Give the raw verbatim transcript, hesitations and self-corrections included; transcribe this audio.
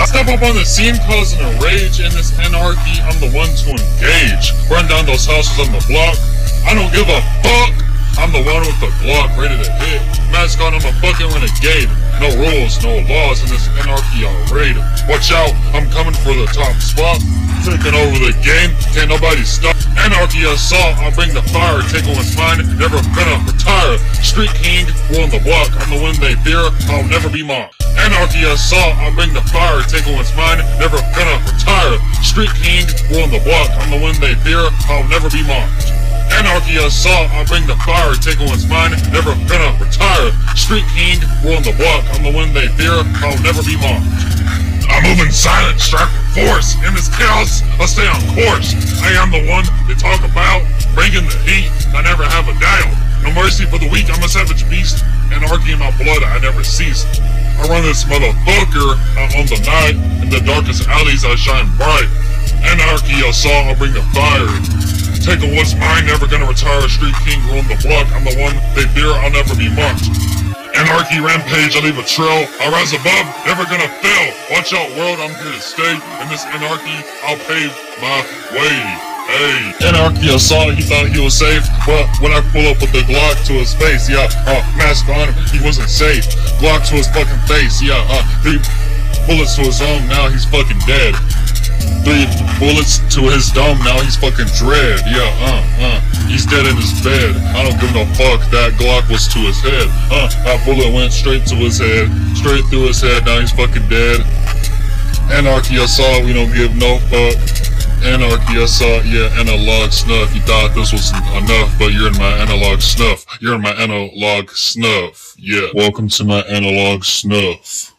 I step up on the scene causing a rage. In this anarchy, I'm the one to engage. Run down those houses on the block. I don't give a fuck. I'm the one with the Glock ready to hit. Mask on, I'm a fucking renegade. No rules, no laws in this anarchy I'll raid. Watch out, I'm coming for the top spot. Taking over the game, can't nobody stop. Anarchy assault, I'll bring the fire. Take what's mine, never gonna retire. Street king, rule on the block. I'm the one they fear, I'll never be mocked. Anarchy assault, I'll bring the fire. Take what's mine, never gonna retire. Street king, rule on the block. I'm the one they fear, I'll never be mocked. Anarchy assault, I'll bring the fire, take what's mine, never gonna retire. Street king, rule on the block, I'm the one they fear, I'll never be mocked. I'm moving silent, strapped with force. In this chaos, I stay on course. I am the one they talk about, bringing the heat, I never have a doubt. No mercy for the weak, I'm a savage beast. Anarchy in my blood, I never cease. I run this motherfucker out on the night. In the darkest alleys, I shine bright. Anarchy assault, I'll bring the fire. Taking what's mine, never gonna retire. Street king, rule on the block. I'm the one they fear, I'll never be mocked. Anarchy rampage, I leave a trail. I rise above, never gonna fail. Watch out world, I'm here to stay. In this anarchy, I'll pave my way. Hey. Anarchy assault, he thought he was safe. But when I pull up with the Glock to his face, yeah, uh, mask on him, he wasn't safe. Glock to his fucking face, yeah, uh, three bullets to his own, now he's fucking dead. Three bullets to his dome, now he's fucking dread. Yeah, uh, uh, he's dead in his bed. I don't give no fuck, that Glock was to his head. Uh, that bullet went straight to his head, straight through his head, now he's fucking dead. Anarchy assault, we don't give no fuck. Anarchy assault, yeah, analog snuff. You thought this was enough, but you're in my analog snuff. You're in my analog snuff. Yeah, welcome to my analog snuff.